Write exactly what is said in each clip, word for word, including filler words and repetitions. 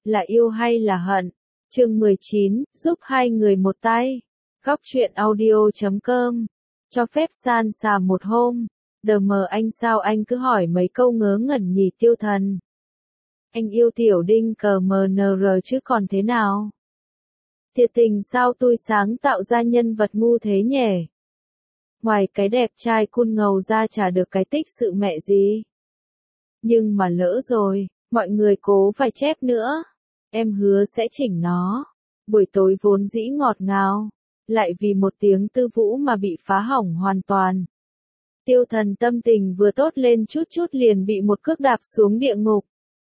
là yêu hay là hận? Chương mười chín, giúp hai người một tay. Góc truyện audio chấm com. Cho phép san xà một hôm. Đờ mờ anh sao anh cứ hỏi mấy câu ngớ ngẩn nhỉ Tiêu Thần. Anh yêu tiểu đinh cờ mờ nờ rờ chứ còn thế nào? Thiệt tình sao tôi sáng tạo ra nhân vật ngu thế nhỉ? Ngoài cái đẹp trai cool ngầu ra chả được cái tích sự mẹ gì. Nhưng mà lỡ rồi, mọi người cố phải chép nữa. Em hứa sẽ chỉnh nó. Buổi tối vốn dĩ ngọt ngào, lại vì một tiếng Tư Vũ mà bị phá hỏng hoàn toàn. Tiêu Thần tâm tình vừa tốt lên chút chút liền bị một cước đạp xuống địa ngục.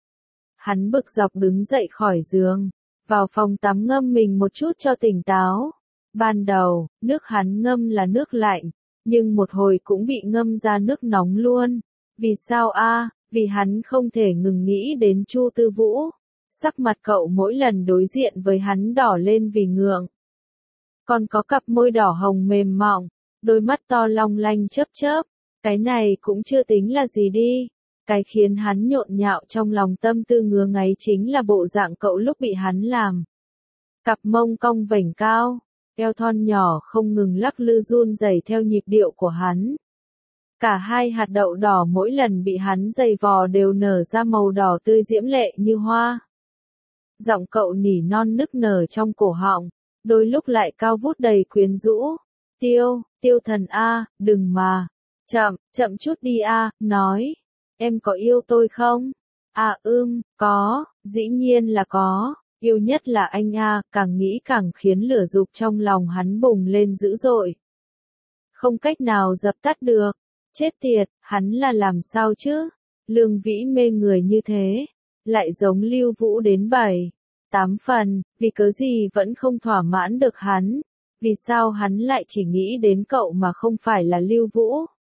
Hắn bực dọc đứng dậy khỏi giường, vào phòng tắm ngâm mình một chút cho tỉnh táo. Ban đầu, nước hắn ngâm là nước lạnh, nhưng một hồi cũng bị ngâm ra nước nóng luôn. Vì sao a? À? Vì hắn không thể ngừng nghĩ đến Chu Tư Vũ. Sắc mặt cậu mỗi lần đối diện với hắn đỏ lên vì ngượng. Còn có cặp môi đỏ hồng mềm mọng, đôi mắt to long lanh chớp chớp. Cái này cũng chưa tính là gì đi. Cái khiến hắn nhộn nhạo trong lòng tâm tư ngứa ngáy chính là bộ dạng cậu lúc bị hắn làm. Cặp mông cong vểnh cao, eo thon nhỏ không ngừng lắc lư run rẩy theo nhịp điệu của hắn. Cả hai hạt đậu đỏ mỗi lần bị hắn giày vò đều nở ra màu đỏ tươi diễm lệ như hoa. Giọng cậu nỉ non nức nở trong cổ họng, đôi lúc lại cao vút đầy quyến rũ. Tiêu, Tiêu Thần a, đừng mà. Chậm, chậm chút đi a, nói. Em có yêu tôi không? À ưm, có, dĩ nhiên là có. Yêu nhất là anh a, càng nghĩ càng khiến lửa dục trong lòng hắn bùng lên dữ dội. Không cách nào dập tắt được. Chết tiệt, hắn là làm sao chứ? Lương Vĩ mê người như thế, lại giống Lưu Vũ đến bảy, tám phần, vì cớ gì vẫn không thỏa mãn được hắn? Vì sao hắn lại chỉ nghĩ đến cậu mà không phải là Lưu Vũ?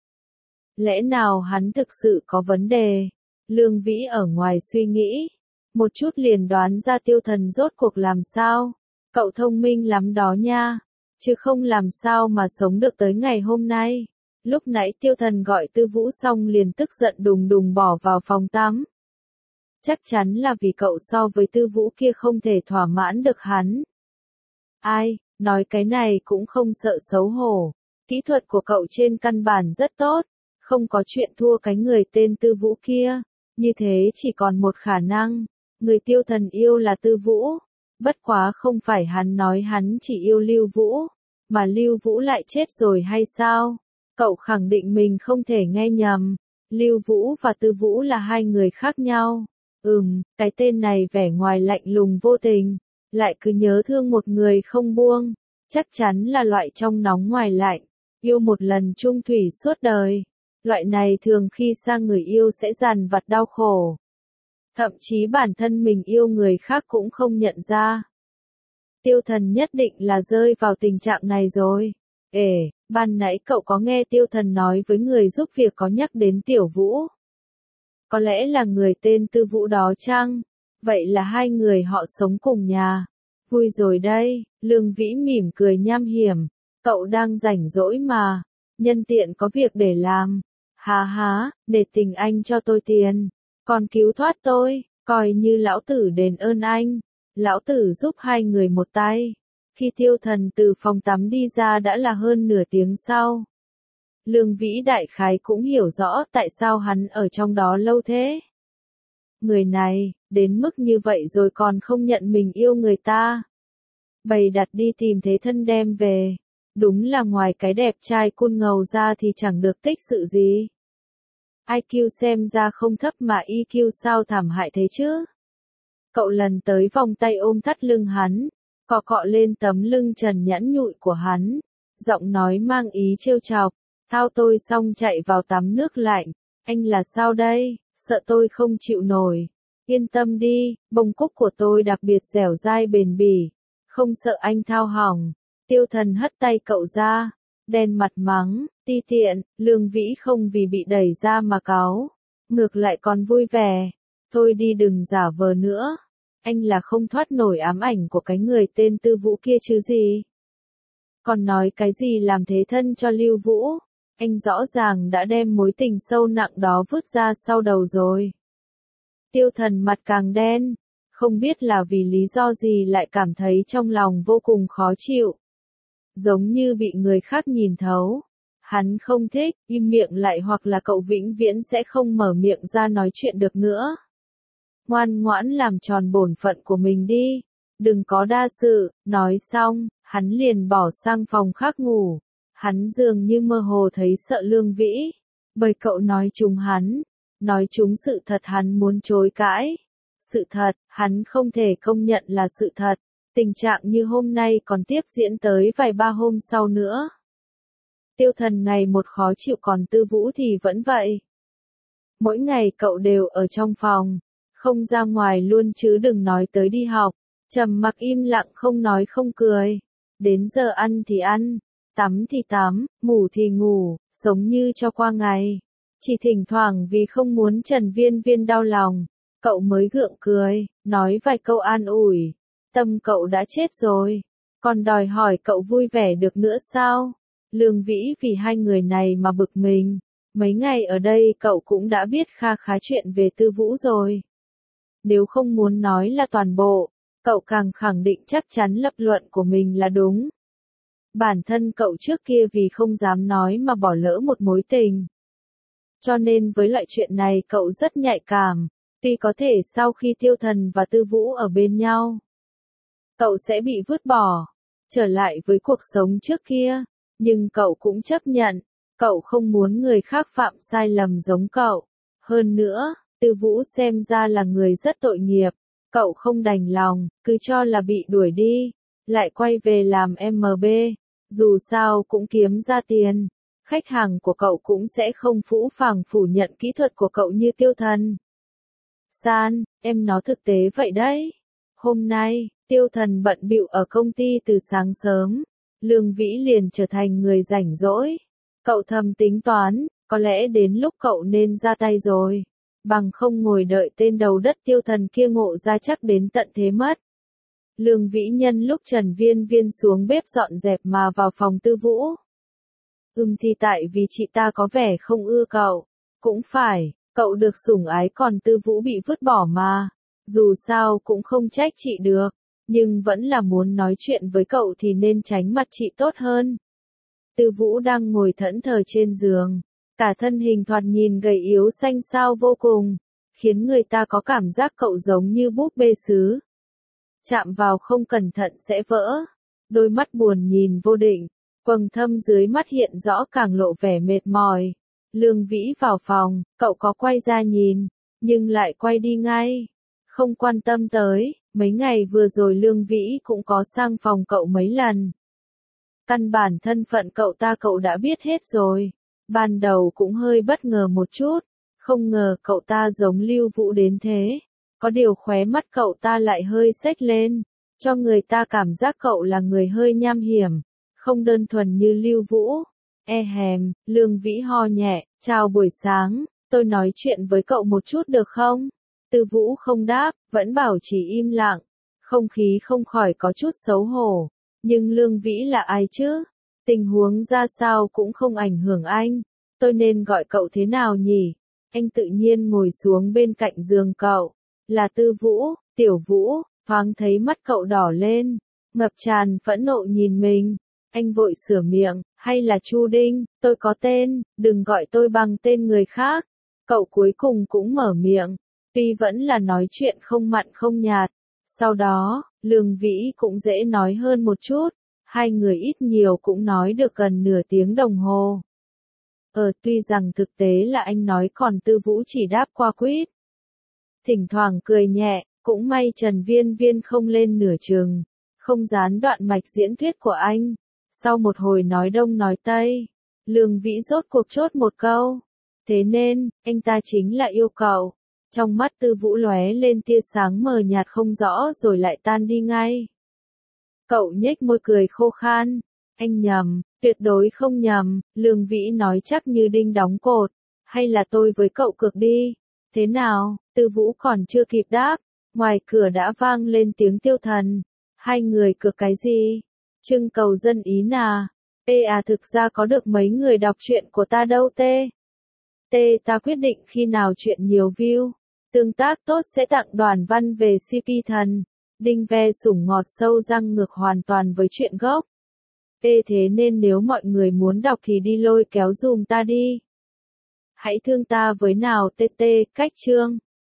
Lẽ nào hắn thực sự có vấn đề? Lương Vĩ ở ngoài suy nghĩ, một chút liền đoán ra Tiêu Thần rốt cuộc làm sao. Cậu thông minh lắm đó nha, chứ không làm sao mà sống được tới ngày hôm nay. Lúc nãy Tiêu Thần gọi Tư Vũ xong liền tức giận đùng đùng bỏ vào phòng tắm. Chắc chắn là vì cậu so với Tư Vũ kia không thể thỏa mãn được hắn. Ai, nói cái này cũng không sợ xấu hổ. Kỹ thuật của cậu trên căn bản rất tốt, không có chuyện thua cái người tên Tư Vũ kia. Như thế chỉ còn một khả năng, người Tiêu Thần yêu là Tư Vũ. Bất quá không phải hắn nói hắn chỉ yêu Lưu Vũ, mà Lưu Vũ lại chết rồi hay sao? Cậu khẳng định mình không thể nghe nhầm. Lưu Vũ và Tư Vũ là hai người khác nhau. Ừm, cái tên này vẻ ngoài lạnh lùng vô tình, lại cứ nhớ thương một người không buông. Chắc chắn là loại trong nóng ngoài lạnh, yêu một lần chung thủy suốt đời. Loại này thường khi xa người yêu sẽ dằn vặt đau khổ. Thậm chí bản thân mình yêu người khác cũng không nhận ra. Tiêu Thần nhất định là rơi vào tình trạng này rồi. Ê, ban nãy cậu có nghe Tiêu Thần nói với người giúp việc có nhắc đến Tiểu Vũ? Có lẽ là người tên Tư Vũ đó chăng? Vậy là hai người họ sống cùng nhà. Vui rồi đây, Lương Vĩ mỉm cười nham hiểm. Cậu đang rảnh rỗi mà, nhân tiện có việc để làm. Hà há, để tình anh cho tôi tiền, còn cứu thoát tôi, coi như lão tử đền ơn anh. Lão tử giúp hai người một tay. Khi Tiêu Thần từ phòng tắm đi ra đã là hơn nửa tiếng sau. Lương Vĩ đại khái cũng hiểu rõ tại sao hắn ở trong đó lâu thế. Người này, đến mức như vậy rồi còn không nhận mình yêu người ta. Bày đặt đi tìm thế thân đem về. Đúng là ngoài cái đẹp trai cool ngầu ra thì chẳng được tích sự gì. i kiu xem ra không thấp mà i kiu sao thảm hại thế chứ? Cậu lần tới vòng tay ôm thắt lưng hắn, cọ cọ lên tấm lưng trần nhẵn nhụi của hắn, giọng nói mang ý trêu chọc. Thao tôi xong chạy vào tắm nước lạnh. Anh là sao đây? Sợ tôi không chịu nổi. Yên tâm đi, bông cúc của tôi đặc biệt dẻo dai bền bỉ, không sợ anh thao hỏng. Tiêu Thần hất tay cậu ra, đen mặt mắng, ti tiện. Lương Vĩ không vì bị đẩy ra mà cáu, ngược lại còn vui vẻ. Thôi đi đừng giả vờ nữa. Anh là không thoát nổi ám ảnh của cái người tên Tư Vũ kia chứ gì. Còn nói cái gì làm thế thân cho Lưu Vũ. Anh rõ ràng đã đem mối tình sâu nặng đó vứt ra sau đầu rồi. Tiêu Thần mặt càng đen, Không biết là vì lý do gì lại cảm thấy trong lòng vô cùng khó chịu. Giống như bị người khác nhìn thấu. Hắn không thích, im miệng lại hoặc là cậu vĩnh viễn sẽ không mở miệng ra nói chuyện được nữa. Ngoan ngoãn làm tròn bổn phận của mình đi. Đừng có đa sự, nói xong, hắn liền bỏ sang phòng khác ngủ. Hắn dường như mơ hồ thấy sợ Lương Vĩ. Bởi cậu nói trúng hắn. Nói trúng sự thật hắn muốn chối cãi. Sự thật, hắn không thể công nhận là sự thật. Tình trạng như hôm nay còn tiếp diễn tới vài ba hôm sau nữa. Tiêu Thần ngày một khó chịu còn Tư Vũ thì vẫn vậy. Mỗi ngày cậu đều ở trong phòng, không ra ngoài luôn chứ đừng nói tới đi học. Trầm mặc im lặng không nói không cười. Đến giờ ăn thì ăn, tắm thì tắm, ngủ thì ngủ, sống như cho qua ngày. Chỉ thỉnh thoảng vì không muốn Trần Viên Viên đau lòng, cậu mới gượng cười, nói vài câu an ủi. Tâm cậu đã chết rồi, còn đòi hỏi cậu vui vẻ được nữa sao? Lương Vĩ vì hai người này mà bực mình. Mấy ngày ở đây cậu cũng đã biết kha khá chuyện về Tư Vũ rồi. Nếu không muốn nói là toàn bộ, cậu càng khẳng định chắc chắn lập luận của mình là đúng. Bản thân cậu trước kia vì không dám nói mà bỏ lỡ một mối tình. Cho nên với loại chuyện này cậu rất nhạy cảm, tuy có thể sau khi Tiêu Thần và Tư Vũ ở bên nhau, cậu sẽ bị vứt bỏ, trở lại với cuộc sống trước kia, nhưng cậu cũng chấp nhận, cậu không muốn người khác phạm sai lầm giống cậu. Hơn nữa, Tư Vũ xem ra là người rất tội nghiệp, cậu không đành lòng, cứ cho là bị đuổi đi, lại quay về làm em bê, dù sao cũng kiếm ra tiền. Khách hàng của cậu cũng sẽ không phũ phàng phủ nhận kỹ thuật của cậu như Tiêu Thần. San, em nói thực tế vậy đấy. Hôm nay, Tiêu Thần bận bịu ở công ty từ sáng sớm. Lương Vĩ liền trở thành người rảnh rỗi. Cậu thầm tính toán, có lẽ đến lúc cậu nên ra tay rồi. Bằng không ngồi đợi tên đầu đất Tiêu Thần kia ngộ ra chắc đến tận thế mất. Lương Vĩ nhân lúc Trần Viên Viên xuống bếp dọn dẹp mà vào phòng Tư Vũ. Ừm thì tại vì chị ta có vẻ không ưa cậu. Cũng phải, cậu được sủng ái còn Tư Vũ bị vứt bỏ mà. Dù sao cũng không trách chị được. Nhưng vẫn là muốn nói chuyện với cậu thì nên tránh mặt chị tốt hơn. Tư Vũ đang ngồi thẫn thờ trên giường. Cả thân hình thoạt nhìn gầy yếu xanh xao vô cùng. Khiến người ta có cảm giác cậu giống như búp bê sứ. Chạm vào không cẩn thận sẽ vỡ. Đôi mắt buồn nhìn vô định. Quầng thâm dưới mắt hiện rõ càng lộ vẻ mệt mỏi. Lương Vĩ vào phòng, cậu có quay ra nhìn, nhưng lại quay đi ngay. Không quan tâm tới, mấy ngày vừa rồi Lương Vĩ cũng có sang phòng cậu mấy lần. Căn bản thân phận cậu ta cậu đã biết hết rồi. Ban đầu cũng hơi bất ngờ một chút, không ngờ cậu ta giống Lưu Vũ đến thế. Có điều khóe mắt cậu ta lại hơi xếch lên, cho người ta cảm giác cậu là người hơi nham hiểm. Không đơn thuần như Lưu Vũ. E hèm, Lương Vĩ ho nhẹ, chào buổi sáng, tôi nói chuyện với cậu một chút được không? Tư Vũ không đáp, vẫn bảo chỉ im lặng. Không khí không khỏi có chút xấu hổ. Nhưng Lương Vĩ là ai chứ? Tình huống ra sao cũng không ảnh hưởng anh. Tôi nên gọi cậu thế nào nhỉ? Anh tự nhiên ngồi xuống bên cạnh giường cậu. Là Tư Vũ, Tiểu Vũ, thoáng thấy mắt cậu đỏ lên. Ngập tràn phẫn nộ nhìn mình. Anh vội sửa miệng, hay là Chu Đinh, tôi có tên, đừng gọi tôi bằng tên người khác. Cậu cuối cùng cũng mở miệng, tuy vẫn là nói chuyện không mặn không nhạt. Sau đó, Lương Vĩ cũng dễ nói hơn một chút, hai người ít nhiều cũng nói được gần nửa tiếng đồng hồ. Ờ tuy rằng thực tế là anh nói còn Tư Vũ chỉ đáp qua quýt. Thỉnh thoảng cười nhẹ, cũng may Trần Viên Viên không lên nửa chừng, không gián đoạn mạch diễn thuyết của anh. Sau một hồi nói đông nói tây, Lương Vĩ rốt cuộc chốt một câu. Thế nên, anh ta chính là yêu cậu. Trong mắt Tư Vũ lóe lên tia sáng mờ nhạt không rõ rồi lại tan đi ngay. Cậu nhếch môi cười khô khan. Anh nhầm, tuyệt đối không nhầm, Lương Vĩ nói chắc như đinh đóng cột. Hay là tôi với cậu cược đi. Thế nào, Tư Vũ còn chưa kịp đáp. Ngoài cửa đã vang lên tiếng Tiêu Thần. Hai người cược cái gì? Trưng cầu dân ý nà. Ê à thực ra có được mấy người đọc truyện của ta đâu tê. Tê ta quyết định khi nào chuyện nhiều view. Tương tác tốt sẽ tặng đoàn văn về xê pê thần. Đinh ve sủng ngọt sâu răng ngược hoàn toàn với chuyện gốc. Ê thế nên nếu mọi người muốn đọc thì đi lôi kéo dùm ta đi. Hãy thương ta với nào tê tê, cách chương.